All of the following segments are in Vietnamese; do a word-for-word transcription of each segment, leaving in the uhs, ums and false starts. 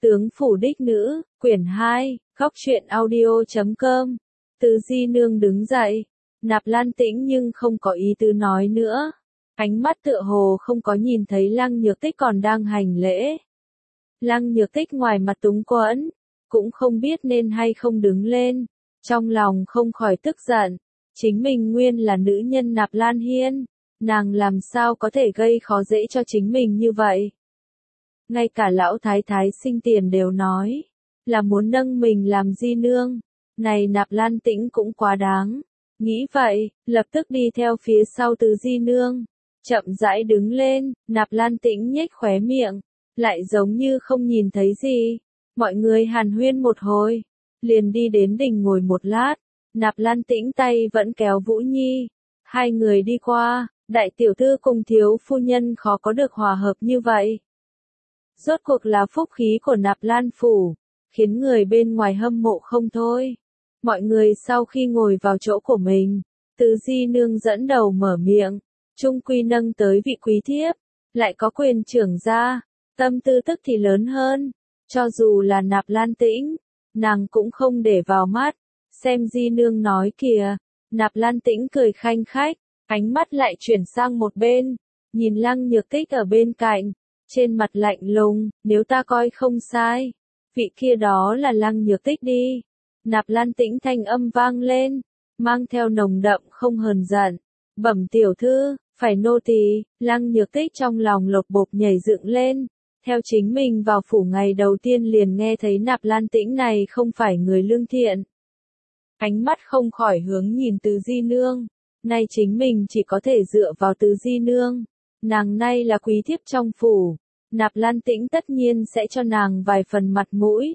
Tướng phủ đích nữ, quyển hai, góc truyện audio chấm com. Từ Di Nương đứng dậy, Nạp Lan Tĩnh nhưng không có ý tứ nói nữa. Ánh mắt tựa hồ không có nhìn thấy Lăng Nhược Tích còn đang hành lễ. Lăng Nhược Tích ngoài mặt túng quẫn, cũng không biết nên hay không đứng lên, trong lòng không khỏi tức giận. Chính mình nguyên là nữ nhân Nạp Lan Hiên, nàng làm sao có thể gây khó dễ cho chính mình như vậy. Ngay cả lão thái thái sinh tiền đều nói, là muốn nâng mình làm di nương, này Nạp Lan Tĩnh cũng quá đáng. Nghĩ vậy, lập tức đi theo phía sau Từ Di Nương, chậm rãi đứng lên, Nạp Lan Tĩnh nhếch khóe miệng, lại giống như không nhìn thấy gì. Mọi người hàn huyên một hồi, liền đi đến đình ngồi một lát, Nạp Lan Tĩnh tay vẫn kéo Vũ Nhi, hai người đi qua, đại tiểu thư cùng thiếu phu nhân khó có được hòa hợp như vậy. Rốt cuộc là phúc khí của Nạp Lan phủ, khiến người bên ngoài hâm mộ không thôi. Mọi người sau khi ngồi vào chỗ của mình, Từ Di Nương dẫn đầu mở miệng, trung quy nâng tới vị quý thiếp, lại có quyền trưởng gia, tâm tư tức thì lớn hơn, cho dù là Nạp Lan Tĩnh, nàng cũng không để vào mắt, xem Di Nương nói kìa. Nạp Lan Tĩnh cười khanh khách, ánh mắt lại chuyển sang một bên, nhìn Lăng Nhược Tích ở bên cạnh, trên mặt lạnh lùng, nếu ta coi không sai, vị kia đó là Lăng Nhược Tích đi. Nạp Lan Tĩnh thanh âm vang lên, mang theo nồng đậm không hờn giận, bẩm tiểu thư, phải nô tỳ. Lăng Nhược Tích trong lòng lột bột nhảy dựng lên, theo chính mình vào phủ ngày đầu tiên liền nghe thấy Nạp Lan Tĩnh này không phải người lương thiện. Ánh mắt không khỏi hướng nhìn Từ Di Nương, nay chính mình chỉ có thể dựa vào Từ Di Nương, nàng nay là quý thiếp trong phủ, Nạp Lan Tĩnh tất nhiên sẽ cho nàng vài phần mặt mũi.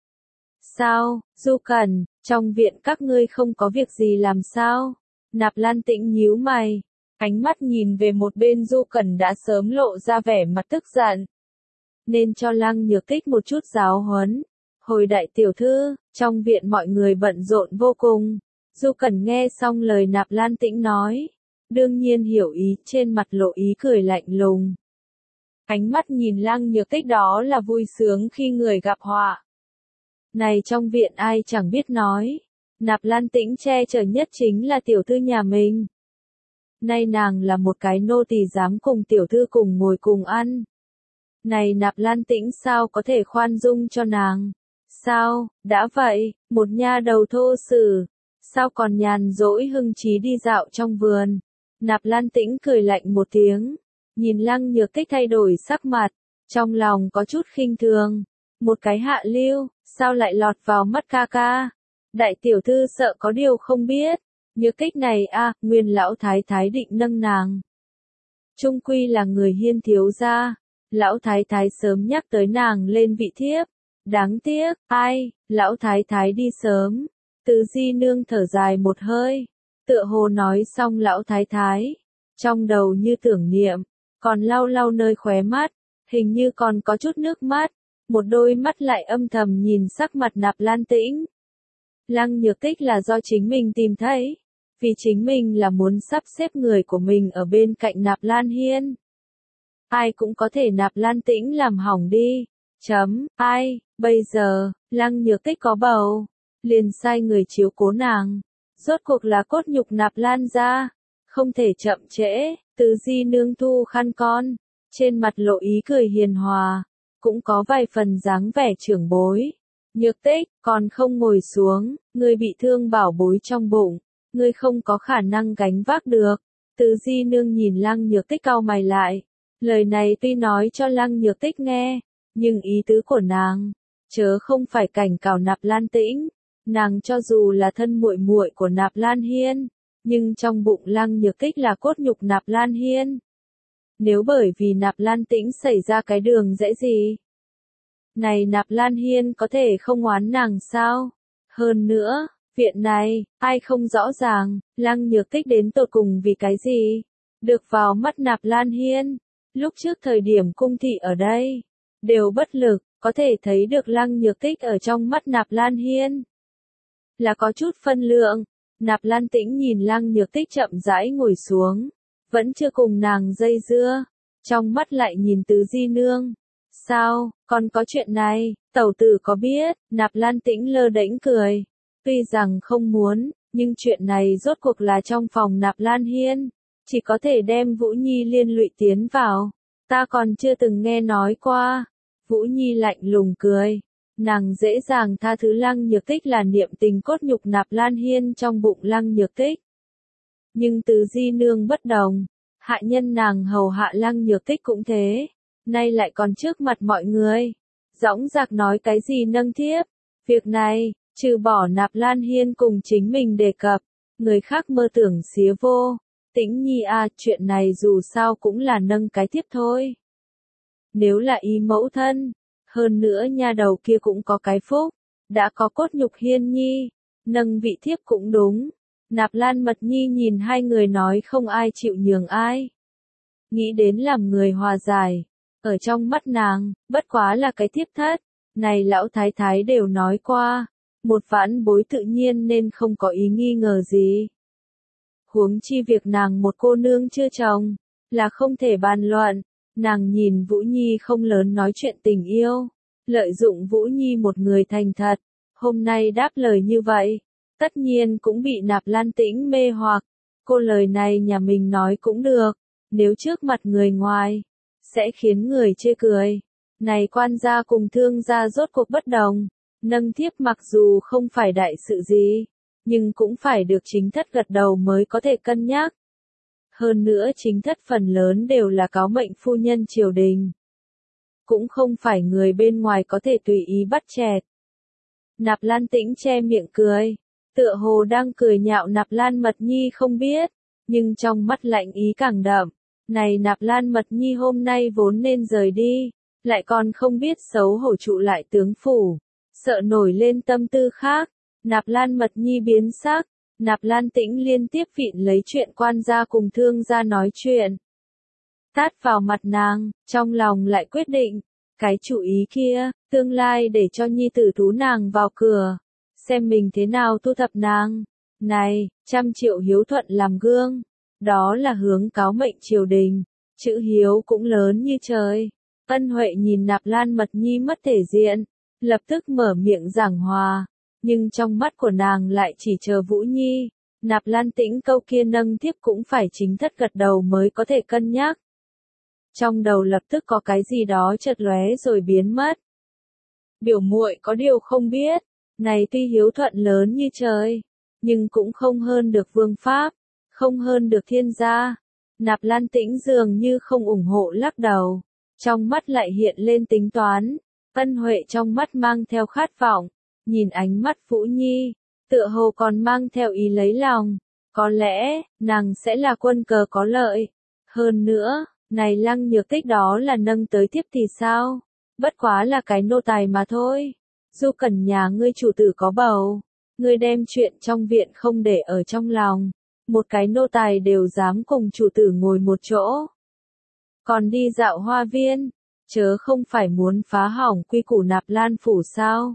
Sao, Du Cẩn, trong viện các ngươi không có việc gì làm sao? Nạp Lan Tĩnh nhíu mày, ánh mắt nhìn về một bên Du Cẩn đã sớm lộ ra vẻ mặt tức giận. Nên cho Lăng Nhược Tích một chút giáo huấn. Hồi đại tiểu thư, trong viện mọi người bận rộn vô cùng. Du Cẩn nghe xong lời Nạp Lan Tĩnh nói, đương nhiên hiểu ý, trên mặt lộ ý cười lạnh lùng. Ánh mắt nhìn Lăng Nhược Tích đó là vui sướng khi người gặp họa. Này trong viện ai chẳng biết nói, Nạp Lan Tĩnh che chở nhất chính là tiểu thư nhà mình. Nay nàng là một cái nô tỳ dám cùng tiểu thư cùng ngồi cùng ăn. Này Nạp Lan Tĩnh sao có thể khoan dung cho nàng? Sao, đã vậy, một nha đầu thô sử, sao còn nhàn rỗi hưng trí đi dạo trong vườn? Nạp Lan Tĩnh cười lạnh một tiếng, nhìn Lăng Nhược Tích thay đổi sắc mặt, trong lòng có chút khinh thường. Một cái hạ lưu, sao lại lọt vào mắt ca ca? Đại tiểu thư sợ có điều không biết, Nhược Tích này a, à, nguyên lão thái thái định nâng nàng. Trung quy là người Hiên thiếu gia, lão thái thái sớm nhắc tới nàng lên vị thiếp. Đáng tiếc, ai, lão thái thái đi sớm. Từ Di Nương thở dài một hơi, tựa hồ nói xong lão thái thái, trong đầu như tưởng niệm, còn lau lau nơi khóe mắt, hình như còn có chút nước mắt, một đôi mắt lại âm thầm nhìn sắc mặt Nạp Lan Tĩnh. Lăng Nhược Tích là do chính mình tìm thấy, vì chính mình là muốn sắp xếp người của mình ở bên cạnh Nạp Lan Hiên. Ai cũng có thể Nạp Lan Tĩnh làm hỏng đi. Chấm, ai, bây giờ, Lăng Nhược Tích có bầu, liền sai người chiếu cố nàng. Rốt cuộc là cốt nhục Nạp Lan ra, không thể chậm trễ. Từ Di Nương thu khăn con, trên mặt lộ ý cười hiền hòa, cũng có vài phần dáng vẻ trưởng bối. Nhược Tích, còn không ngồi xuống, ngươi bị thương bảo bối trong bụng, ngươi không có khả năng gánh vác được. Từ Di Nương nhìn Lăng Nhược Tích cau mày lại, lời này tuy nói cho Lăng Nhược Tích nghe, nhưng ý tứ của nàng, chớ không phải cảnh cáo Nạp Lan Tĩnh, nàng cho dù là thân muội muội của Nạp Lan Hiên, nhưng trong bụng Lăng Nhược Tích là cốt nhục Nạp Lan Hiên. Nếu bởi vì Nạp Lan Tĩnh xảy ra cái đường dễ gì, này Nạp Lan Hiên có thể không oán nàng sao? Hơn nữa, viện này, ai không rõ ràng, Lăng Nhược Tích đến tột cùng vì cái gì? Được vào mắt Nạp Lan Hiên, lúc trước thời điểm cung thị ở đây, đều bất lực, có thể thấy được Lăng Nhược Tích ở trong mắt Nạp Lan Hiên là có chút phân lượng. Nạp Lan Tĩnh nhìn Lăng Nhược Tích chậm rãi ngồi xuống, vẫn chưa cùng nàng dây dưa, trong mắt lại nhìn Từ Di Nương, Sao, còn có chuyện này, tẩu tử có biết, Nạp Lan Tĩnh lơ đễnh cười. Tuy rằng không muốn, nhưng chuyện này rốt cuộc là trong phòng Nạp Lan Hiên, chỉ có thể đem Vũ Nhi liên lụy tiến vào. Ta còn chưa từng nghe nói qua. Vũ Nhi lạnh lùng cười. Nàng dễ dàng tha thứ Lăng Nhược Tích là niệm tình cốt nhục Nạp Lan Hiên trong bụng Lăng Nhược Tích. Nhưng Từ Di Nương bất đồng. Hạ nhân nàng hầu hạ Lăng Nhược Tích cũng thế. Nay lại còn trước mặt mọi người. Dõng dạc nói cái gì nâng thiếp. Việc này, trừ bỏ Nạp Lan Hiên cùng chính mình đề cập. Người khác mơ tưởng xía vô. Tĩnh Nhi à, chuyện này dù sao cũng là nâng cái thiếp thôi. Nếu là ý mẫu thân, hơn nữa nha đầu kia cũng có cái phúc, đã có cốt nhục Hiên Nhi, nâng vị thiếp cũng đúng. Nạp Lan Mật Nhi nhìn hai người nói không ai chịu nhường ai. Nghĩ đến làm người hòa giải, ở trong mắt nàng, bất quá là cái thiếp thất, này lão thái thái đều nói qua, một vãn bối tự nhiên nên không có ý nghi ngờ gì. Huống chi việc nàng một cô nương chưa chồng, là không thể bàn luận. Nàng nhìn Vũ Nhi không lớn nói chuyện tình yêu, lợi dụng Vũ Nhi một người thành thật, hôm nay đáp lời như vậy, tất nhiên cũng bị Nạp Lan Tĩnh mê hoặc, cô lời này nhà mình nói cũng được, nếu trước mặt người ngoài, sẽ khiến người chê cười. Này quan gia cùng thương gia rốt cuộc bất đồng, nâng thiếp mặc dù không phải đại sự gì, nhưng cũng phải được chính thất gật đầu mới có thể cân nhắc. Hơn nữa chính thất phần lớn đều là cáo mệnh phu nhân triều đình. Cũng không phải người bên ngoài có thể tùy ý bắt chẹt. Nạp Lan Tĩnh che miệng cười, tựa hồ đang cười nhạo Nạp Lan Mật Nhi không biết, nhưng trong mắt lạnh ý càng đậm. Này Nạp Lan Mật Nhi hôm nay vốn nên rời đi, lại còn không biết xấu hổ trụ lại tướng phủ, sợ nổi lên tâm tư khác. Nạp Lan Mật Nhi biến sắc. Nạp Lan Tĩnh liên tiếp vịn lấy chuyện quan gia cùng thương gia nói chuyện. Tát vào mặt nàng, trong lòng lại quyết định, cái chủ ý kia, tương lai để cho nhi tử tú nàng vào cửa, xem mình thế nào thu thập nàng. Này, trăm triệu hiếu thuận làm gương, đó là hướng cáo mệnh triều đình, chữ hiếu cũng lớn như trời. Ân Huệ nhìn Nạp Lan Mật Nhi mất thể diện, lập tức mở miệng giảng hòa. Nhưng trong mắt của nàng lại chỉ chờ Vũ Nhi, Nạp Lan Tĩnh câu kia nâng thiếp cũng phải chính thất gật đầu mới có thể cân nhắc. Trong đầu lập tức có cái gì đó chợt lóe rồi biến mất. Biểu muội có điều không biết, này tuy hiếu thuận lớn như trời, nhưng cũng không hơn được vương pháp, không hơn được thiên gia. Nạp Lan Tĩnh dường như không ủng hộ lắc đầu, trong mắt lại hiện lên tính toán. Ân Huệ trong mắt mang theo khát vọng. Nhìn ánh mắt Vũ Nhi, tựa hồ còn mang theo ý lấy lòng, có lẽ, nàng sẽ là quân cờ có lợi. Hơn nữa, này Lăng Nhược Tích đó là nâng tới tiếp thì sao? Bất quá là cái nô tài mà thôi. Du Cẩn nhà ngươi chủ tử có bầu, ngươi đem chuyện trong viện không để ở trong lòng, một cái nô tài đều dám cùng chủ tử ngồi một chỗ. Còn đi dạo hoa viên, chớ không phải muốn phá hỏng quy củ Nạp Lan phủ sao?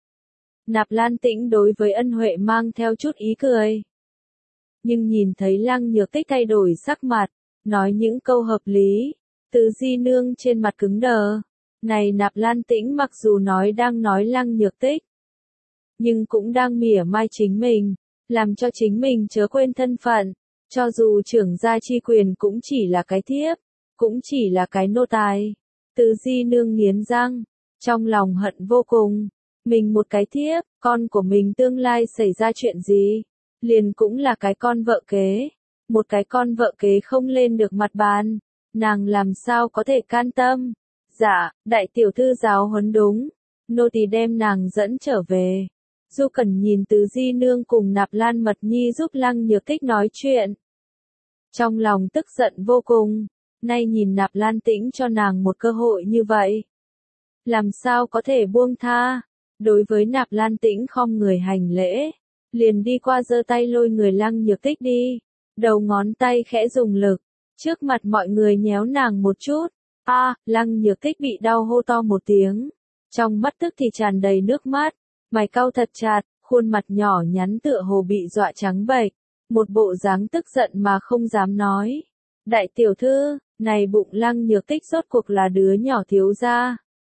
Nạp Lan Tĩnh đối với Ân Huệ mang theo chút ý cười. Nhưng nhìn thấy Lăng Nhược Tích thay đổi sắc mặt, nói những câu hợp lý, Từ Di Nương trên mặt cứng đờ. Này Nạp Lan Tĩnh mặc dù nói đang nói Lăng Nhược Tích, nhưng cũng đang mỉa mai chính mình, làm cho chính mình chớ quên thân phận, cho dù trưởng gia chi quyền cũng chỉ là cái thiếp, cũng chỉ là cái nô tài. Từ Di Nương nghiến răng, trong lòng hận vô cùng. Mình một cái thiếp, con của mình tương lai xảy ra chuyện gì, liền cũng là cái con vợ kế. Một cái con vợ kế không lên được mặt bàn, nàng làm sao có thể can tâm. Dạ, đại tiểu thư giáo huấn đúng, nô tỳ đem nàng dẫn trở về. Du Cẩn nhìn Từ Di Nương cùng Nạp Lan Mật Nhi giúp Lăng Nhược Tích nói chuyện. Trong lòng tức giận vô cùng, nay nhìn Nạp Lan Tĩnh cho nàng một cơ hội như vậy. Làm sao có thể buông tha? Đối với Nạp Lan Tĩnh khom người hành lễ, liền đi qua giơ tay lôi người Lăng Nhược Tích đi, đầu ngón tay khẽ dùng lực, trước mặt mọi người nhéo nàng một chút. A, à, Lăng Nhược Tích bị đau hô to một tiếng, trong mắt tức thì tràn đầy nước mắt, mày cau thật chặt, khuôn mặt nhỏ nhắn tựa hồ bị dọa trắng bệch, một bộ dáng tức giận mà không dám nói. Đại tiểu thư, này bụng Lăng Nhược Tích rốt cuộc là đứa nhỏ thiếu gia,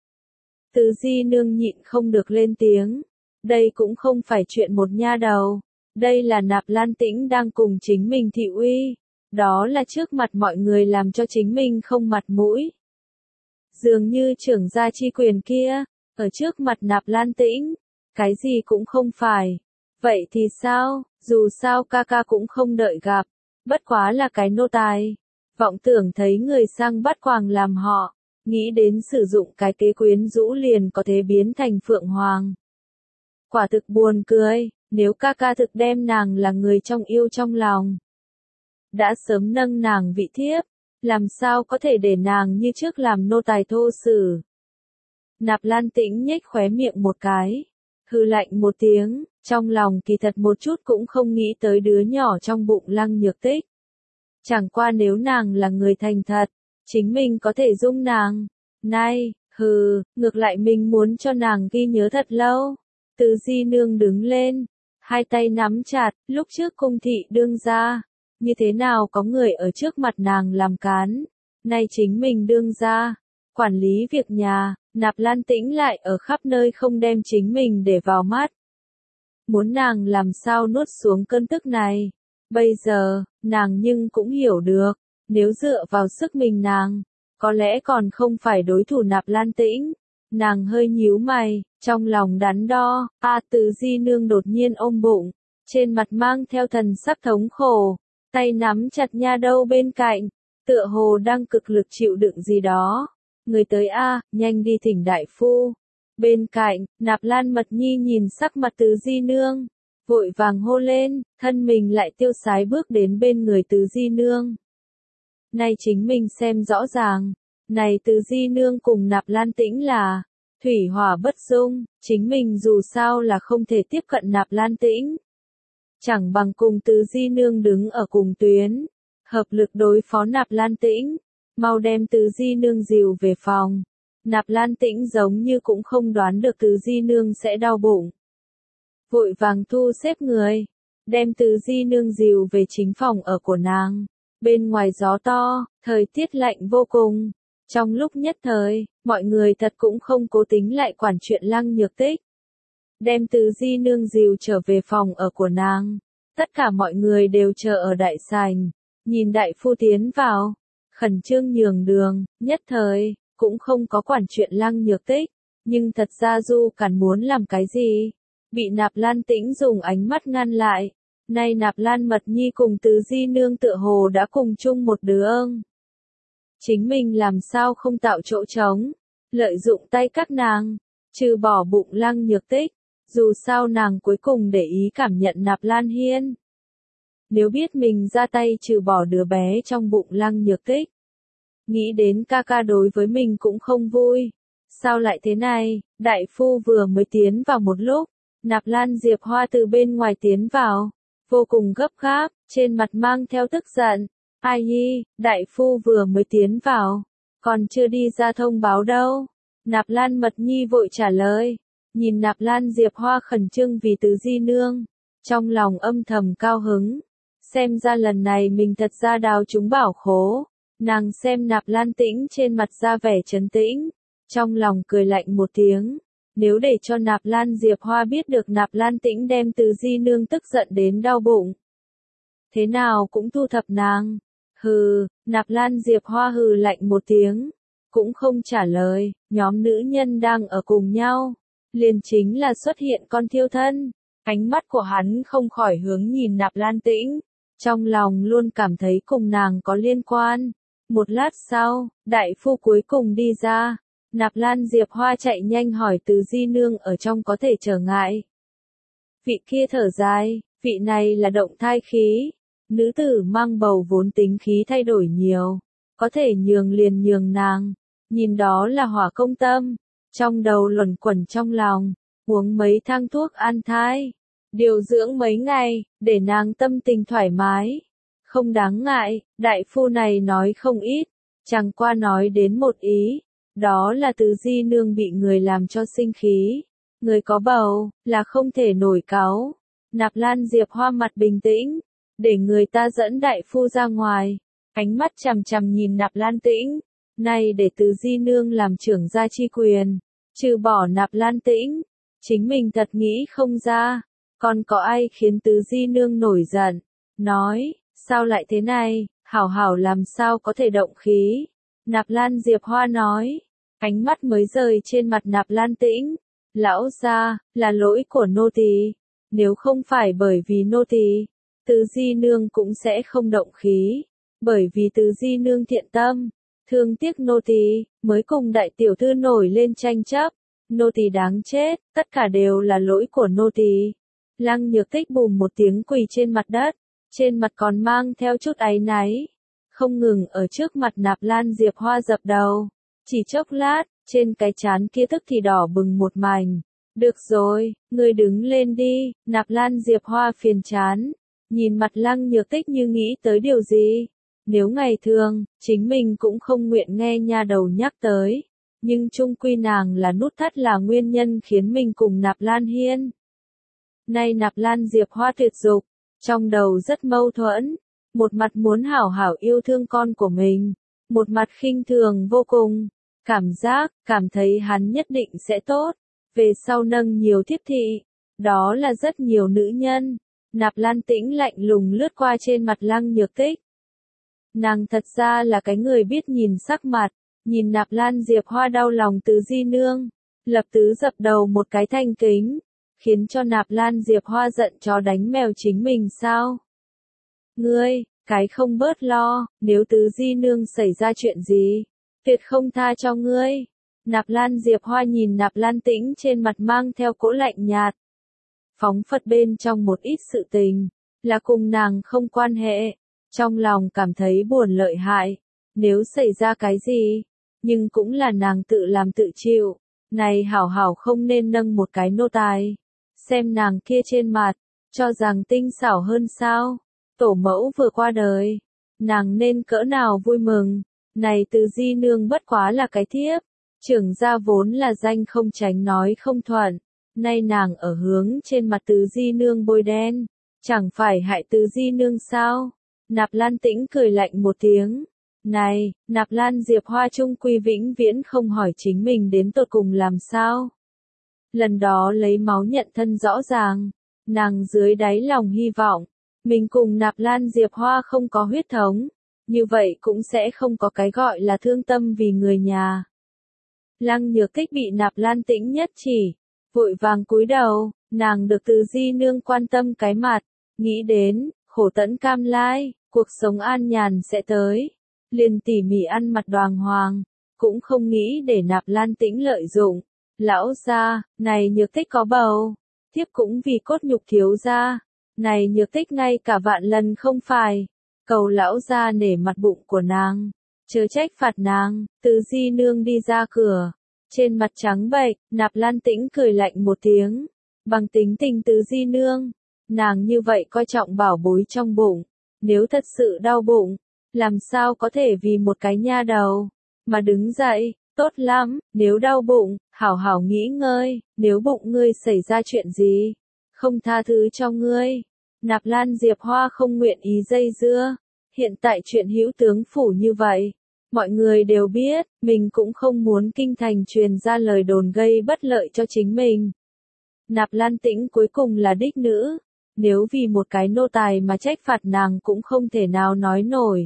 Từ Di Nương nhịn không được lên tiếng. Đây cũng không phải chuyện một nha đầu. Đây là Nạp Lan Tĩnh đang cùng chính mình thị uy. Đó là trước mặt mọi người làm cho chính mình không mặt mũi. Dường như trưởng gia chi quyền kia, ở trước mặt Nạp Lan Tĩnh, cái gì cũng không phải. Vậy thì sao, dù sao ca ca cũng không đợi gặp, bất quá là cái nô tài. Vọng tưởng thấy người sang bắt quàng làm họ, nghĩ đến sử dụng cái kế quyến rũ liền có thể biến thành phượng hoàng. Quả thực buồn cười, nếu ca ca thực đem nàng là người trong yêu trong lòng. Đã sớm nâng nàng vị thiếp, làm sao có thể để nàng như trước làm nô tài thô sử. Nạp Lan Tĩnh nhếch khóe miệng một cái, hừ lạnh một tiếng, trong lòng kỳ thật một chút cũng không nghĩ tới đứa nhỏ trong bụng Lăng Nhược Tích. Chẳng qua nếu nàng là người thành thật, chính mình có thể dung nàng. Này, hừ, ngược lại mình muốn cho nàng ghi nhớ thật lâu. Từ Di Nương đứng lên, hai tay nắm chặt, lúc trước cung thị đương gia. Như thế nào có người ở trước mặt nàng làm cán, nay chính mình đương gia, quản lý việc nhà, Nạp Lan Tĩnh lại ở khắp nơi không đem chính mình để vào mắt. Muốn nàng làm sao nuốt xuống cơn tức này, bây giờ, nàng nhưng cũng hiểu được, nếu dựa vào sức mình nàng, có lẽ còn không phải đối thủ Nạp Lan Tĩnh. Nàng hơi nhíu mày, trong lòng đắn đo, a Từ Di Nương đột nhiên ôm bụng, trên mặt mang theo thần sắc thống khổ. Tay nắm chặt nha đâu bên cạnh, tựa hồ đang cực lực chịu đựng gì đó. Người tới a, nhanh đi thỉnh đại phu. Bên cạnh, Nạp Lan Mật Nhi nhìn sắc mặt Từ Di Nương, vội vàng hô lên, thân mình lại tiêu sái bước đến bên người Từ Di Nương. Này chính mình xem rõ ràng, này Từ Di Nương cùng Nạp Lan Tĩnh là thủy hỏa bất dung, chính mình dù sao là không thể tiếp cận Nạp Lan Tĩnh. Chẳng bằng cùng Từ Di Nương đứng ở cùng tuyến, hợp lực đối phó Nạp Lan Tĩnh, mau đem Từ Di Nương dìu về phòng. Nạp Lan Tĩnh giống như cũng không đoán được Từ Di Nương sẽ đau bụng. Vội vàng thu xếp người, đem Từ Di Nương dìu về chính phòng ở của nàng. Bên ngoài gió to, thời tiết lạnh vô cùng. Trong lúc nhất thời, mọi người thật cũng không cố tính lại quản chuyện Lăng Nhược Tích. Đem Từ Di Nương dìu trở về phòng ở của nàng. Tất cả mọi người đều chờ ở đại sảnh, nhìn đại phu tiến vào, khẩn trương nhường đường, nhất thời, cũng không có quản chuyện Lăng Nhược Tích, nhưng thật ra Du Cẩn muốn làm cái gì, bị Nạp Lan Tĩnh dùng ánh mắt ngăn lại. Nay Nạp Lan Mật Nhi cùng Từ Di Nương tựa hồ đã cùng chung một đứa ưng. Chính mình làm sao không tạo chỗ trống, lợi dụng tay các nàng, trừ bỏ bụng Lăng Nhược Tích. Dù sao nàng cuối cùng để ý cảm nhận Nạp Lan Hiên. Nếu biết mình ra tay trừ bỏ đứa bé trong bụng Lăng Nhược Tích, nghĩ đến ca ca đối với mình cũng không vui. Sao lại thế này, đại phu vừa mới tiến vào một lúc, Nạp Lan Diệp Hoa từ bên ngoài tiến vào, vô cùng gấp gáp, trên mặt mang theo tức giận. Ai nhi, đại phu vừa mới tiến vào, còn chưa đi ra thông báo đâu. Nạp Lan Mật Nhi vội trả lời. Nhìn Nạp Lan Diệp Hoa khẩn trương vì Từ Di Nương, trong lòng âm thầm cao hứng. Xem ra lần này mình thật ra đào trúng bảo khố. Nàng xem Nạp Lan Tĩnh trên mặt ra vẻ trấn tĩnh, trong lòng cười lạnh một tiếng. Nếu để cho Nạp Lan Diệp Hoa biết được Nạp Lan Tĩnh đem Từ Di Nương tức giận đến đau bụng, thế nào cũng thu thập nàng. Hừ, Nạp Lan Diệp Hoa hừ lạnh một tiếng, cũng không trả lời. Nhóm nữ nhân đang ở cùng nhau, liền chính là xuất hiện con thiêu thân. Ánh mắt của hắn không khỏi hướng nhìn Nạp Lan Tĩnh, trong lòng luôn cảm thấy cùng nàng có liên quan. Một lát sau, đại phu cuối cùng đi ra. Nạp Lan Diệp Hoa chạy nhanh hỏi Từ Di Nương ở trong có thể trở ngại. Vị kia thở dài, vị này là động thai khí. Nữ tử mang bầu vốn tính khí thay đổi nhiều, có thể nhường liền nhường nàng. Nhìn đó là hỏa công tâm, trong đầu luẩn quẩn trong lòng, uống mấy thang thuốc an thai, điều dưỡng mấy ngày, để nàng tâm tình thoải mái. Không đáng ngại, đại phu này nói không ít, chẳng qua nói đến một ý, đó là Từ Di Nương bị người làm cho sinh khí. Người có bầu, là không thể nổi cáu. Nạp Lan Diệp Hoa mặt bình tĩnh, để người ta dẫn đại phu ra ngoài, ánh mắt chằm chằm nhìn Nạp Lan Tĩnh. Này để Từ Di Nương làm trưởng gia chi quyền, Trừ bỏ Nạp Lan Tĩnh, chính mình thật nghĩ không ra, còn có ai khiến Tứ Di Nương nổi giận, nói, sao lại thế này, hảo hảo làm sao có thể động khí. Nạp Lan Diệp Hoa nói, ánh mắt mới rời trên mặt Nạp Lan Tĩnh, lão gia, là lỗi của nô tỳ, nếu không phải bởi vì nô tỳ, Tứ Di Nương cũng sẽ không động khí, bởi vì Tứ Di Nương thiện tâm, thương tiếc nô tỳ, mới cùng đại tiểu thư nổi lên tranh chấp, nô tỳ đáng chết, tất cả đều là lỗi của nô tỳ. Lăng Nhược Tích bùm một tiếng quỳ trên mặt đất, trên mặt còn mang theo chút áy náy, không ngừng ở trước mặt Nạp Lan Diệp Hoa dập đầu, chỉ chốc lát, trên cái trán kia tức thì đỏ bừng một mảnh. Được rồi, ngươi đứng lên đi, Nạp Lan Diệp Hoa phiền chán, nhìn mặt Lăng Nhược Tích như nghĩ tới điều gì. Nếu ngày thường, chính mình cũng không nguyện nghe nha đầu nhắc tới, nhưng chung quy nàng là nút thắt là nguyên nhân khiến mình cùng Nạp Lan Hiên. Nay Nạp Lan Diệp Hoa tuyệt dục, trong đầu rất mâu thuẫn, một mặt muốn hảo hảo yêu thương con của mình, một mặt khinh thường vô cùng, cảm giác, cảm thấy hắn nhất định sẽ tốt, về sau nâng nhiều thiếp thị, đó là rất nhiều nữ nhân. Nạp Lan Tĩnh lạnh lùng lướt qua trên mặt Lăng Nhược Tích. Nàng thật ra là cái người biết nhìn sắc mặt, nhìn Nạp Lan Diệp Hoa đau lòng Tứ Di Nương, lập tứ dập đầu một cái thanh kính, khiến cho Nạp Lan Diệp Hoa giận chó đánh mèo chính mình sao? Ngươi, cái không bớt lo, nếu Tứ Di Nương xảy ra chuyện gì, tuyệt không tha cho ngươi. Nạp Lan Diệp Hoa nhìn Nạp Lan Tĩnh trên mặt mang theo cỗ lạnh nhạt, phóng phật bên trong một ít sự tình, là cùng nàng không quan hệ, trong lòng cảm thấy buồn lợi hại, nếu xảy ra cái gì, nhưng cũng là nàng tự làm tự chịu, này hảo hảo không nên nâng một cái nô tài, xem nàng kia trên mặt, cho rằng tinh xảo hơn sao, tổ mẫu vừa qua đời, nàng nên cỡ nào vui mừng, này Tứ Di Nương bất quá là cái thiếp, trưởng gia vốn là danh không tránh nói không thuận. Nay nàng ở hướng trên mặt Tứ Di Nương bôi đen, chẳng phải hại Tứ Di Nương sao? Nạp Lan Tĩnh cười lạnh một tiếng. Này, Nạp Lan Diệp Hoa trung quy vĩnh viễn không hỏi chính mình đến tột cùng làm sao? Lần đó lấy máu nhận thân rõ ràng, nàng dưới đáy lòng hy vọng, mình cùng Nạp Lan Diệp Hoa không có huyết thống, như vậy cũng sẽ không có cái gọi là thương tâm vì người nhà. Lăng Nhược Tích bị Nạp Lan Tĩnh nhất chỉ, vội vàng cúi đầu, nàng được Tứ Di Nương quan tâm cái mặt, nghĩ đến, khổ tẫn cam lai, cuộc sống an nhàn sẽ tới, liền tỉ mỉ ăn mặc đoàng hoàng, cũng không nghĩ để Nạp Lan Tĩnh lợi dụng. Lão gia, này Nhược Tích có bầu, thiếp cũng vì cốt nhục thiếu gia, này Nhược Tích ngay cả vạn lần không phải, cầu lão gia nể mặt bụng của nàng, chớ trách phạt nàng. Tứ Di Nương đi ra cửa, trên mặt trắng bệch, Nạp Lan Tĩnh cười lạnh một tiếng, bằng tính tình Tứ Di Nương, nàng như vậy coi trọng bảo bối trong bụng, nếu thật sự đau bụng, làm sao có thể vì một cái nha đầu mà đứng dậy. Tốt lắm, nếu đau bụng, hảo hảo nghỉ ngơi, nếu bụng ngươi xảy ra chuyện gì, không tha thứ cho ngươi. Nạp Lan Diệp Hoa không nguyện ý dây dưa, hiện tại chuyện hữu tướng phủ như vậy, mọi người đều biết, mình cũng không muốn kinh thành truyền ra lời đồn gây bất lợi cho chính mình. Nạp Lan Tĩnh cuối cùng là đích nữ, nếu vì một cái nô tài mà trách phạt nàng cũng không thể nào nói nổi.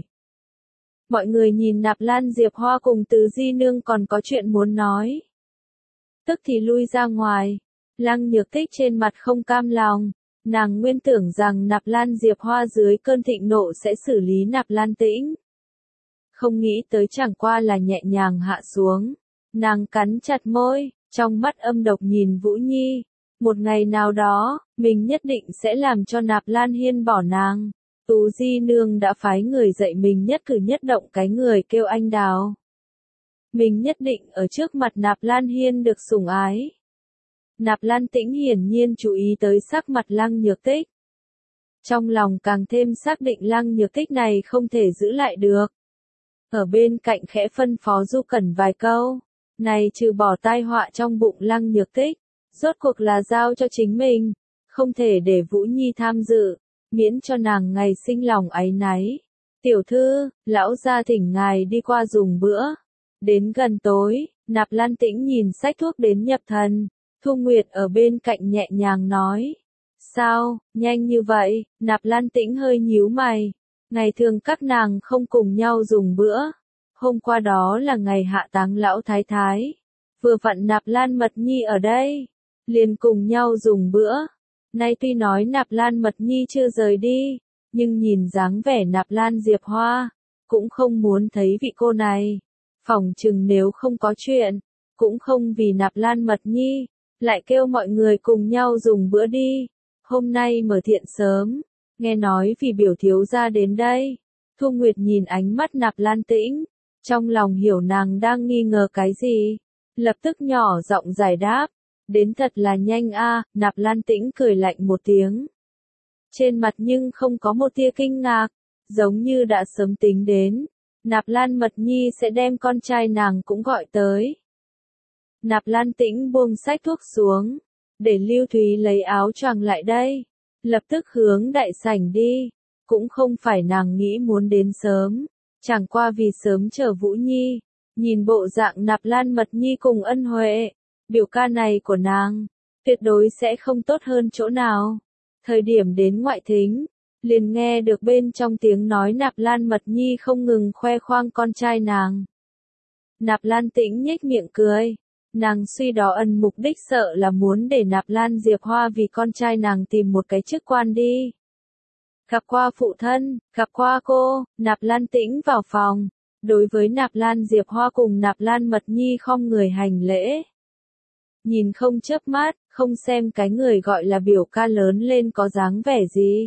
Mọi người nhìn Nạp Lan Diệp Hoa cùng Tứ Di Nương còn có chuyện muốn nói, tức thì lui ra ngoài. Lăng Nhược Tích trên mặt không cam lòng, nàng nguyên tưởng rằng Nạp Lan Diệp Hoa dưới cơn thịnh nộ sẽ xử lý Nạp Lan Tĩnh, không nghĩ tới chẳng qua là nhẹ nhàng hạ xuống. Nàng cắn chặt môi, trong mắt âm độc nhìn Vũ Nhi, một ngày nào đó, mình nhất định sẽ làm cho Nạp Lan Hiên bỏ nàng. Tú Di Nương đã phái người dạy mình nhất cử nhất động cái người kêu anh đào. Mình nhất định ở trước mặt Nạp Lan Hiên được sủng ái. Nạp Lan Tĩnh hiển nhiên chú ý tới sắc mặt Lăng Nhược Tích. Trong lòng càng thêm xác định Lăng Nhược Tích này không thể giữ lại được. Ở bên cạnh khẽ phân phó Du Cẩn vài câu. Này trừ bỏ tai họa trong bụng Lăng Nhược Tích, rốt cuộc là giao cho chính mình. Không thể để Vũ Nhi tham dự, miễn cho nàng ngày sinh lòng áy náy. Tiểu thư, lão gia thỉnh ngài đi qua dùng bữa. Đến gần tối, Nạp Lan Tĩnh nhìn xách thuốc đến nhập thần, Thu Nguyệt ở bên cạnh nhẹ nhàng nói. Sao, nhanh như vậy, Nạp Lan Tĩnh hơi nhíu mày. Ngày thường các nàng không cùng nhau dùng bữa. Hôm qua đó là ngày hạ táng lão thái thái. Vừa vặn Nạp Lan Mật Nhi ở đây. Liền cùng nhau dùng bữa. Nay tuy nói Nạp Lan Mật Nhi chưa rời đi, nhưng nhìn dáng vẻ Nạp Lan Diệp Hoa, cũng không muốn thấy vị cô này. Phỏng chừng nếu không có chuyện, cũng không vì Nạp Lan Mật Nhi, lại kêu mọi người cùng nhau dùng bữa đi. Hôm nay mở thiện sớm, nghe nói vì biểu thiếu gia đến đây. Thu Nguyệt nhìn ánh mắt Nạp Lan Tĩnh, trong lòng hiểu nàng đang nghi ngờ cái gì, lập tức nhỏ giọng giải đáp. Đến thật là nhanh a, Nạp Lan Tĩnh cười lạnh một tiếng. Trên mặt nhưng không có một tia kinh ngạc, giống như đã sớm tính đến. Nạp Lan Mật Nhi sẽ đem con trai nàng cũng gọi tới. Nạp Lan Tĩnh buông xách thuốc xuống, để Lưu Thúy lấy áo choàng lại đây, lập tức hướng đại sảnh đi. Cũng không phải nàng nghĩ muốn đến sớm, chẳng qua vì sớm chờ Vũ Nhi. Nhìn bộ dạng Nạp Lan Mật Nhi cùng Ân Huệ, biểu ca này của nàng, tuyệt đối sẽ không tốt hơn chỗ nào. Thời điểm đến ngoại thính, liền nghe được bên trong tiếng nói Nạp Lan Mật Nhi không ngừng khoe khoang con trai nàng. Nạp Lan Tĩnh nhếch miệng cười, nàng suy đó ân mục đích sợ là muốn để Nạp Lan Diệp Hoa vì con trai nàng tìm một cái chức quan đi. Gặp qua phụ thân, gặp qua cô, Nạp Lan Tĩnh vào phòng, đối với Nạp Lan Diệp Hoa cùng Nạp Lan Mật Nhi khom người hành lễ. Nhìn không chớp mắt, không xem cái người gọi là biểu ca lớn lên có dáng vẻ gì.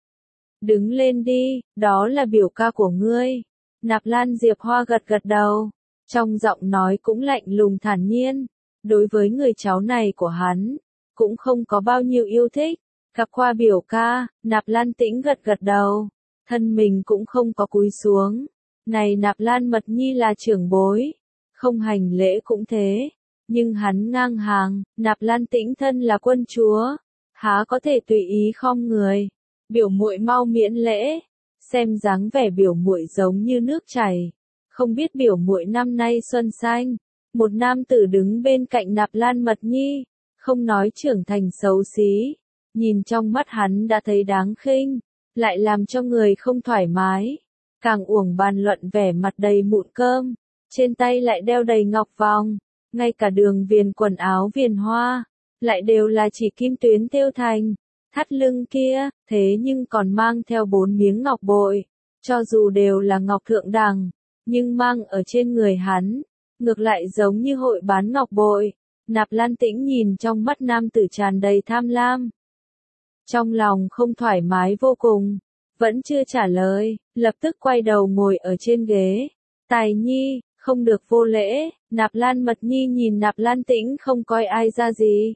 Đứng lên đi, đó là biểu ca của ngươi. Nạp Lan Diệp Hoa gật gật đầu, trong giọng nói cũng lạnh lùng thản nhiên. Đối với người cháu này của hắn, cũng không có bao nhiêu yêu thích. Gặp qua biểu ca, Nạp Lan Tĩnh gật gật đầu, thân mình cũng không có cúi xuống. Này Nạp Lan Mật Nhi là trưởng bối, không hành lễ cũng thế. Nhưng hắn ngang hàng, Nạp Lan Tĩnh thân là quân chúa, há có thể tùy ý khom người. Biểu muội mau miễn lễ, xem dáng vẻ biểu muội giống như nước chảy, không biết biểu muội năm nay xuân xanh. Một nam tử đứng bên cạnh Nạp Lan Mật Nhi, không nói trưởng thành xấu xí, nhìn trong mắt hắn đã thấy đáng khinh, lại làm cho người không thoải mái, càng uổng bàn luận vẻ mặt đầy mụn cơm, trên tay lại đeo đầy ngọc vòng. Ngay cả đường viền quần áo viền hoa, lại đều là chỉ kim tuyến thêu thành. Thắt lưng kia, thế nhưng còn mang theo bốn miếng ngọc bội. Cho dù đều là ngọc thượng đẳng, nhưng mang ở trên người hắn, ngược lại giống như hội bán ngọc bội. Nạp Lan Tĩnh nhìn trong mắt nam tử tràn đầy tham lam. Trong lòng không thoải mái vô cùng, vẫn chưa trả lời, lập tức quay đầu ngồi ở trên ghế. Tài nhi, không được vô lễ. Nạp Lan Mật Nhi nhìn Nạp Lan Tĩnh không coi ai ra gì.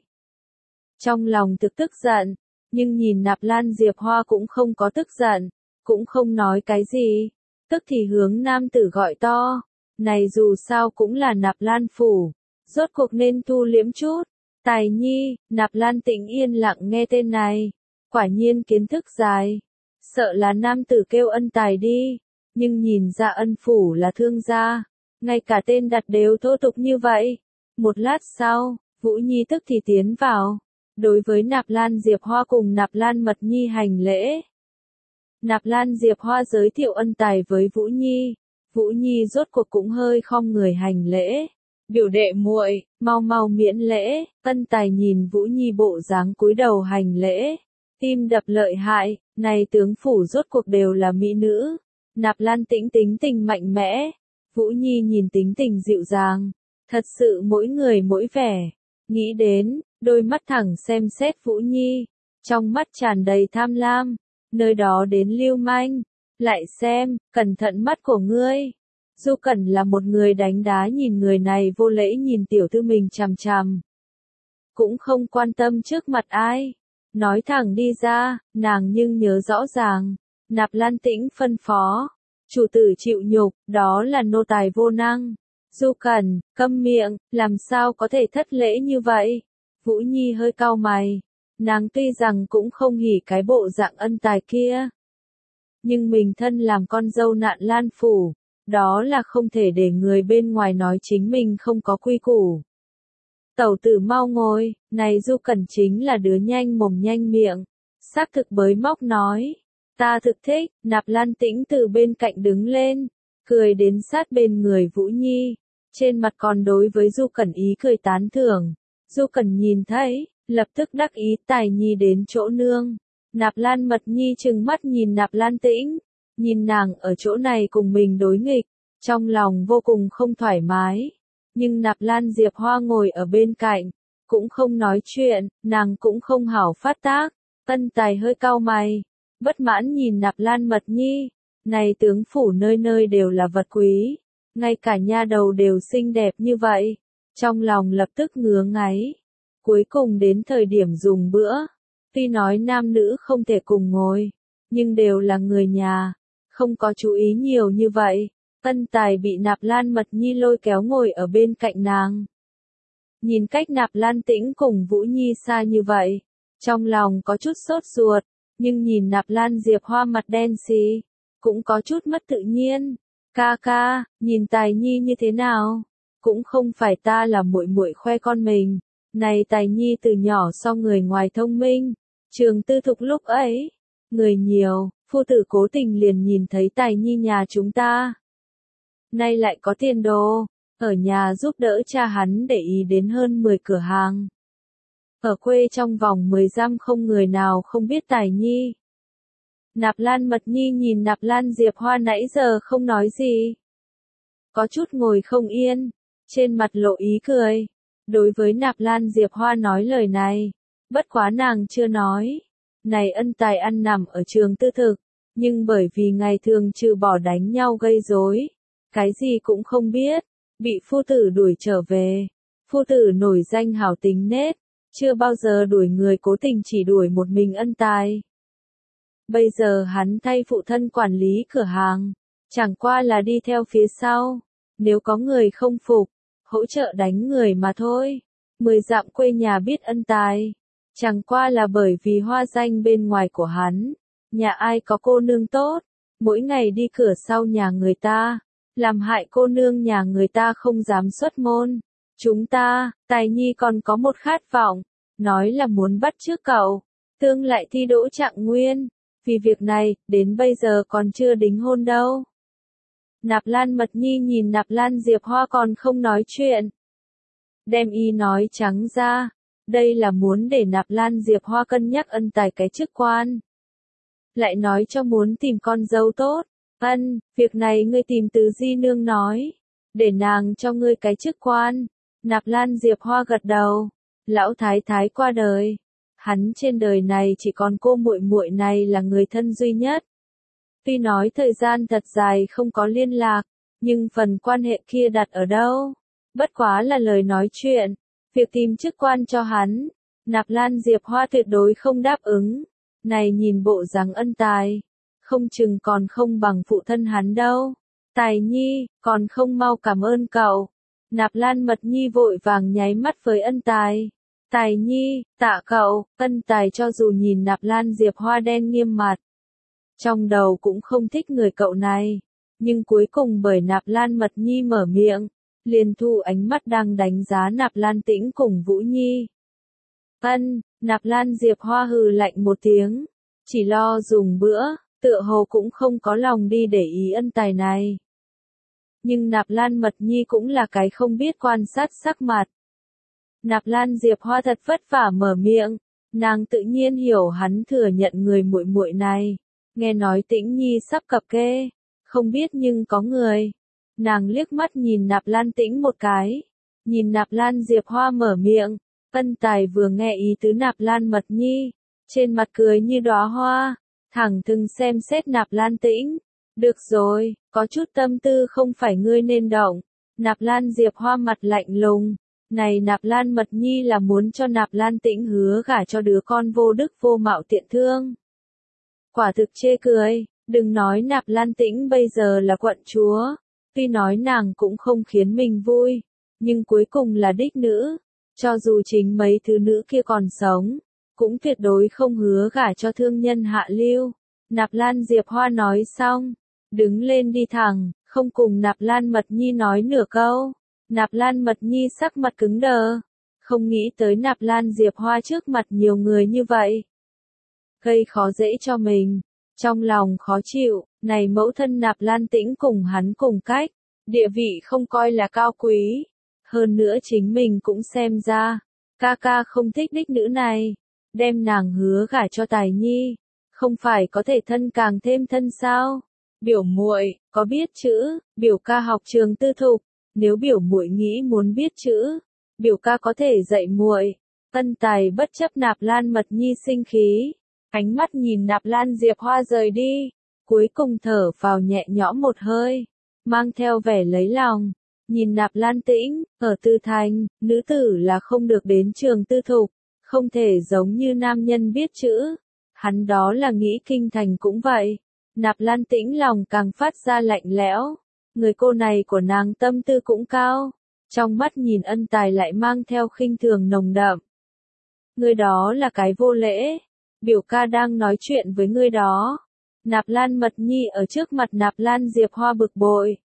Trong lòng thực tức giận, nhưng nhìn Nạp Lan Diệp Hoa cũng không có tức giận, cũng không nói cái gì. Tức thì hướng nam tử gọi to, này dù sao cũng là Nạp Lan phủ, rốt cuộc nên thu liễm chút. Tài nhi, Nạp Lan Tĩnh yên lặng nghe tên này, quả nhiên kiến thức dài. Sợ là nam tử kêu Ân Tài đi, nhưng nhìn ra Ân phủ là thương gia. Ngay cả tên đặt đều thô tục như vậy. Một lát sau, Vũ Nhi tức thì tiến vào. Đối với Nạp Lan Diệp Hoa cùng Nạp Lan Mật Nhi hành lễ. Nạp Lan Diệp Hoa giới thiệu Ân Tài với Vũ Nhi. Vũ Nhi rốt cuộc cũng hơi khom người hành lễ. Biểu đệ muội, mau mau miễn lễ. Ân Tài nhìn Vũ Nhi bộ dáng cúi đầu hành lễ. Tim đập lợi hại, này tướng phủ rốt cuộc đều là mỹ nữ. Nạp Lan Tĩnh tính tình mạnh mẽ. Vũ Nhi nhìn tính tình dịu dàng, thật sự mỗi người mỗi vẻ. Nghĩ đến, đôi mắt thẳng xem xét Vũ Nhi, trong mắt tràn đầy tham lam, nơi đó đến lưu manh. Lại xem, cẩn thận mắt của ngươi. Du Cẩn là một người đánh đá nhìn người này vô lễ nhìn tiểu thư mình chằm chằm. Cũng không quan tâm trước mặt ai. Nói thẳng đi ra, nàng nhưng nhớ rõ ràng. Nạp Lan Tĩnh phân phó. Chủ tử chịu nhục, đó là nô tài vô năng. Du Cẩn, câm miệng, làm sao có thể thất lễ như vậy? Vũ Nhi hơi cau mày. Nàng tuy rằng cũng không hỉ cái bộ dạng Ân Tài kia. Nhưng mình thân làm con dâu Nạn Lan phủ, đó là không thể để người bên ngoài nói chính mình không có quy củ. Tẩu tử mau ngồi, này Du Cẩn chính là đứa nhanh mồm nhanh miệng. Xác thực bới móc nói, ta thực thích, Nạp Lan Tĩnh từ bên cạnh đứng lên, cười đến sát bên người Vũ Nhi, trên mặt còn đối với Du Cẩn ý cười tán thưởng. Du Cẩn nhìn thấy, lập tức đắc ý Tài Nhi đến chỗ nương. Nạp Lan Mật Nhi trừng mắt nhìn Nạp Lan Tĩnh, nhìn nàng ở chỗ này cùng mình đối nghịch, trong lòng vô cùng không thoải mái. Nhưng Nạp Lan Diệp Hoa ngồi ở bên cạnh, cũng không nói chuyện, nàng cũng không hảo phát tác. Ân Tài hơi cau mày, bất mãn nhìn Nạp Lan Mật Nhi, này tướng phủ nơi nơi đều là vật quý, ngay cả nha đầu đều xinh đẹp như vậy, trong lòng lập tức ngứa ngáy. Cuối cùng đến thời điểm dùng bữa, tuy nói nam nữ không thể cùng ngồi, nhưng đều là người nhà, không có chú ý nhiều như vậy. Ân Tài bị Nạp Lan Mật Nhi lôi kéo ngồi ở bên cạnh nàng. Nhìn cách Nạp Lan Tĩnh cùng Vũ Nhi xa như vậy, trong lòng có chút sốt ruột, nhưng nhìn Nạp Lan Diệp Hoa mặt đen xì, cũng có chút mất tự nhiên. Ca ca, nhìn Tài Nhi như thế nào? Cũng không phải ta là muội muội khoe con mình, này Tài Nhi từ nhỏ so người ngoài thông minh, trường tư thục lúc ấy, người nhiều, phu tử cố tình liền nhìn thấy Tài Nhi nhà chúng ta. Nay lại có tiền đồ, ở nhà giúp đỡ cha hắn để ý đến hơn mười cửa hàng. Ở quê trong vòng mười dặm không người nào không biết Tài Nhi. Nạp Lan Mật Nhi nhìn Nạp Lan Diệp Hoa nãy giờ không nói gì. Có chút ngồi không yên, trên mặt lộ ý cười. Đối với Nạp Lan Diệp Hoa nói lời này, bất quá nàng chưa nói. Này Ân Tài ăn nằm ở trường tư thực, nhưng bởi vì ngày thường trừ bỏ đánh nhau gây rối, cái gì cũng không biết, bị phu tử đuổi trở về. Phu tử nổi danh hảo tính nết, chưa bao giờ đuổi người cố tình chỉ đuổi một mình Ân Tài. Bây giờ hắn thay phụ thân quản lý cửa hàng, chẳng qua là đi theo phía sau, nếu có người không phục, hỗ trợ đánh người mà thôi. Mười dặm quê nhà biết Ân Tài, chẳng qua là bởi vì hoa danh bên ngoài của hắn, nhà ai có cô nương tốt, mỗi ngày đi cửa sau nhà người ta, làm hại cô nương nhà người ta không dám xuất môn. Chúng ta, Tài Nhi còn có một khát vọng, nói là muốn bắt chước cậu, tương lại thi đỗ trạng nguyên, vì việc này, đến bây giờ còn chưa đính hôn đâu. Nạp Lan Mật Nhi nhìn Nạp Lan Diệp Hoa còn không nói chuyện. Đem y nói trắng ra, đây là muốn để Nạp Lan Diệp Hoa cân nhắc Ân Tài cái chức quan. Lại nói cho muốn tìm con dâu tốt. Ân, việc này ngươi tìm Từ Di Nương nói, để nàng cho ngươi cái chức quan. Nạp Lan Diệp Hoa gật đầu. Lão thái thái qua đời, hắn trên đời này chỉ còn cô muội muội này là người thân duy nhất. Tuy nói thời gian thật dài không có liên lạc, nhưng phần quan hệ kia đặt ở đâu? Bất quá là lời nói chuyện, việc tìm chức quan cho hắn, Nạp Lan Diệp Hoa tuyệt đối không đáp ứng. Này nhìn bộ dáng Ân Tài, không chừng còn không bằng phụ thân hắn đâu. Tài Nhi, còn không mau cảm ơn cậu. Nạp Lan Mật Nhi vội vàng nháy mắt với Ân Tài. Tài Nhi, tạ cậu. Ân Tài cho dù nhìn Nạp Lan Diệp Hoa đen nghiêm mặt, trong đầu cũng không thích người cậu này, nhưng cuối cùng bởi Nạp Lan Mật Nhi mở miệng, liền thu ánh mắt đang đánh giá Nạp Lan Tĩnh cùng Vũ Nhi. Ân, Nạp Lan Diệp Hoa hừ lạnh một tiếng, chỉ lo dùng bữa, tựa hồ cũng không có lòng đi để ý Ân Tài này. Nhưng Nạp Lan Mật Nhi cũng là cái không biết quan sát sắc mặt. Nạp Lan Diệp Hoa thật vất vả mở miệng, nàng tự nhiên hiểu hắn thừa nhận người muội muội này. Nghe nói Tĩnh Nhi sắp cập kê, không biết nhưng có người. Nàng liếc mắt nhìn Nạp Lan Tĩnh một cái, nhìn Nạp Lan Diệp Hoa mở miệng. Ân Tài vừa nghe ý tứ Nạp Lan Mật Nhi, trên mặt cười như đóa hoa, thẳng thừng xem xét Nạp Lan Tĩnh. Được rồi, có chút tâm tư không phải ngươi nên động. Nạp Lan Diệp Hoa mặt lạnh lùng. Này Nạp Lan Mật Nhi là muốn cho Nạp Lan Tĩnh hứa gả cho đứa con vô đức vô mạo tiện thương. Quả thực chê cười, đừng nói Nạp Lan Tĩnh bây giờ là quận chúa, tuy nói nàng cũng không khiến mình vui, nhưng cuối cùng là đích nữ, cho dù chính mấy thứ nữ kia còn sống, cũng tuyệt đối không hứa gả cho thương nhân hạ lưu. Nạp Lan Diệp Hoa nói xong, đứng lên đi thẳng, không cùng Nạp Lan Mật Nhi nói nửa câu. Nạp Lan Mật Nhi sắc mặt cứng đờ, không nghĩ tới Nạp Lan Diệp Hoa trước mặt nhiều người như vậy. Gây khó dễ cho mình, trong lòng khó chịu, này mẫu thân Nạp Lan Tĩnh cùng hắn cùng cách, địa vị không coi là cao quý. Hơn nữa chính mình cũng xem ra, ca ca không thích đích nữ này, đem nàng hứa gả cho Tài Nhi, không phải có thể thân càng thêm thân sao? Biểu muội, có biết chữ, biểu ca học trường tư thục, nếu biểu muội nghĩ muốn biết chữ, biểu ca có thể dạy muội. Ân Tài bất chấp Nạp Lan Mật Nhi sinh khí, ánh mắt nhìn Nạp Lan Diệp Hoa rời đi, cuối cùng thở vào nhẹ nhõm một hơi, mang theo vẻ lấy lòng, nhìn Nạp Lan Tĩnh, ở Tư Thành, nữ tử là không được đến trường tư thục, không thể giống như nam nhân biết chữ, hắn đó là nghĩ kinh thành cũng vậy. Nạp Lan Tĩnh lòng càng phát ra lạnh lẽo, người cô này của nàng tâm tư cũng cao, trong mắt nhìn Ân Tài lại mang theo khinh thường nồng đậm. Người đó là cái vô lễ, biểu ca đang nói chuyện với người đó. Nạp Lan Mật Nhi ở trước mặt Nạp Lan Diệp Hoa bực bội,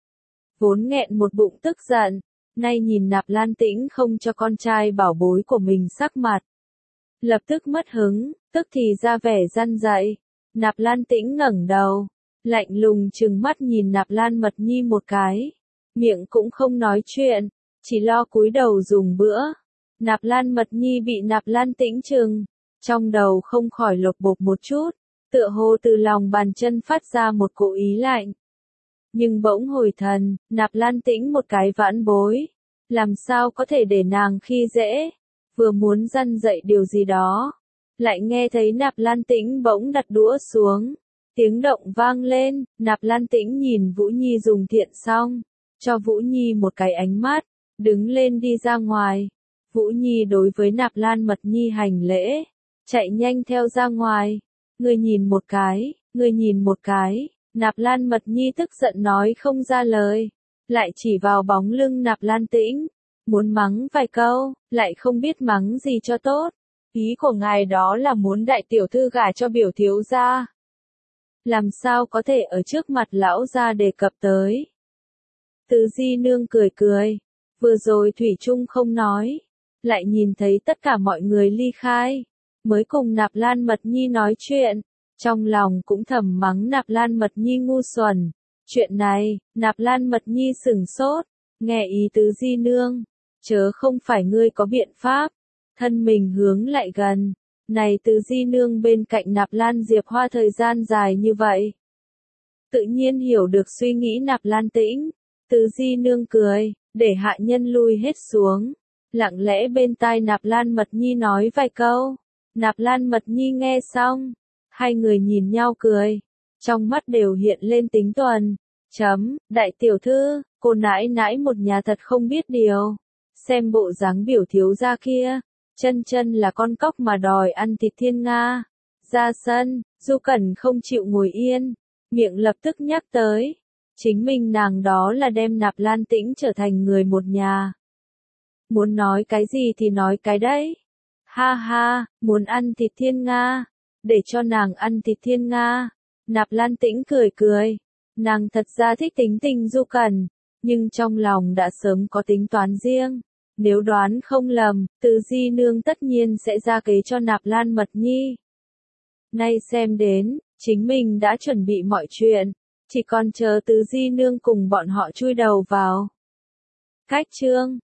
vốn nghẹn một bụng tức giận, nay nhìn Nạp Lan Tĩnh không cho con trai bảo bối của mình sắc mặt, lập tức mất hứng, tức thì ra vẻ răn dạy. Nạp Lan Tĩnh ngẩng đầu, lạnh lùng trừng mắt nhìn Nạp Lan Mật Nhi một cái, miệng cũng không nói chuyện, chỉ lo cúi đầu dùng bữa. Nạp Lan Mật Nhi bị Nạp Lan Tĩnh trừng, trong đầu không khỏi lột bột một chút, tựa hồ từ lòng bàn chân phát ra một cỗ ý lạnh. Nhưng bỗng hồi thần, Nạp Lan Tĩnh một cái vãn bối, làm sao có thể để nàng khi dễ, vừa muốn răn dạy điều gì đó, lại nghe thấy Nạp Lan Tĩnh bỗng đặt đũa xuống, tiếng động vang lên, Nạp Lan Tĩnh nhìn Vũ Nhi dùng thiện xong, cho Vũ Nhi một cái ánh mắt, đứng lên đi ra ngoài. Vũ Nhi đối với Nạp Lan Mật Nhi hành lễ, chạy nhanh theo ra ngoài. Ngươi nhìn một cái, ngươi nhìn một cái, Nạp Lan Mật Nhi tức giận nói không ra lời, lại chỉ vào bóng lưng Nạp Lan Tĩnh, muốn mắng vài câu, lại không biết mắng gì cho tốt. Ý của ngài đó là muốn đại tiểu thư gả cho biểu thiếu gia. Làm sao có thể ở trước mặt lão gia đề cập tới. Từ Di Nương cười cười, vừa rồi Thủy Trung không nói, lại nhìn thấy tất cả mọi người ly khai, mới cùng Nạp Lan Mật Nhi nói chuyện, trong lòng cũng thầm mắng Nạp Lan Mật Nhi ngu xuẩn. Chuyện này, Nạp Lan Mật Nhi sửng sốt, nghe ý tứ Di Nương, chớ không phải ngươi có biện pháp, thân mình hướng lại gần, này Từ Di Nương bên cạnh Nạp Lan Diệp Hoa thời gian dài như vậy, tự nhiên hiểu được suy nghĩ Nạp Lan Tĩnh. Từ Di Nương cười, để hạ nhân lui hết xuống, lặng lẽ bên tai Nạp Lan Mật Nhi nói vài câu. Nạp Lan Mật Nhi nghe xong, hai người nhìn nhau cười, trong mắt đều hiện lên tính toán. Chấm, đại tiểu thư, cô nãi nãi một nhà thật không biết điều, xem bộ dáng biểu thiếu gia kia, chân chân là con cóc mà đòi ăn thịt thiên nga. Ra sân, Du Cẩn không chịu ngồi yên, miệng lập tức nhắc tới, chính mình nàng đó là đem Nạp Lan Tĩnh trở thành người một nhà. Muốn nói cái gì thì nói cái đấy. Ha ha, muốn ăn thịt thiên nga, để cho nàng ăn thịt thiên nga. Nạp Lan Tĩnh cười cười, nàng thật ra thích tính tình Du Cẩn, nhưng trong lòng đã sớm có tính toán riêng. Nếu đoán không lầm, Từ Di Nương tất nhiên sẽ ra kế cho Nạp Lan Mật Nhi. Nay xem đến, chính mình đã chuẩn bị mọi chuyện, chỉ còn chờ Từ Di Nương cùng bọn họ chui đầu vào. Cách chương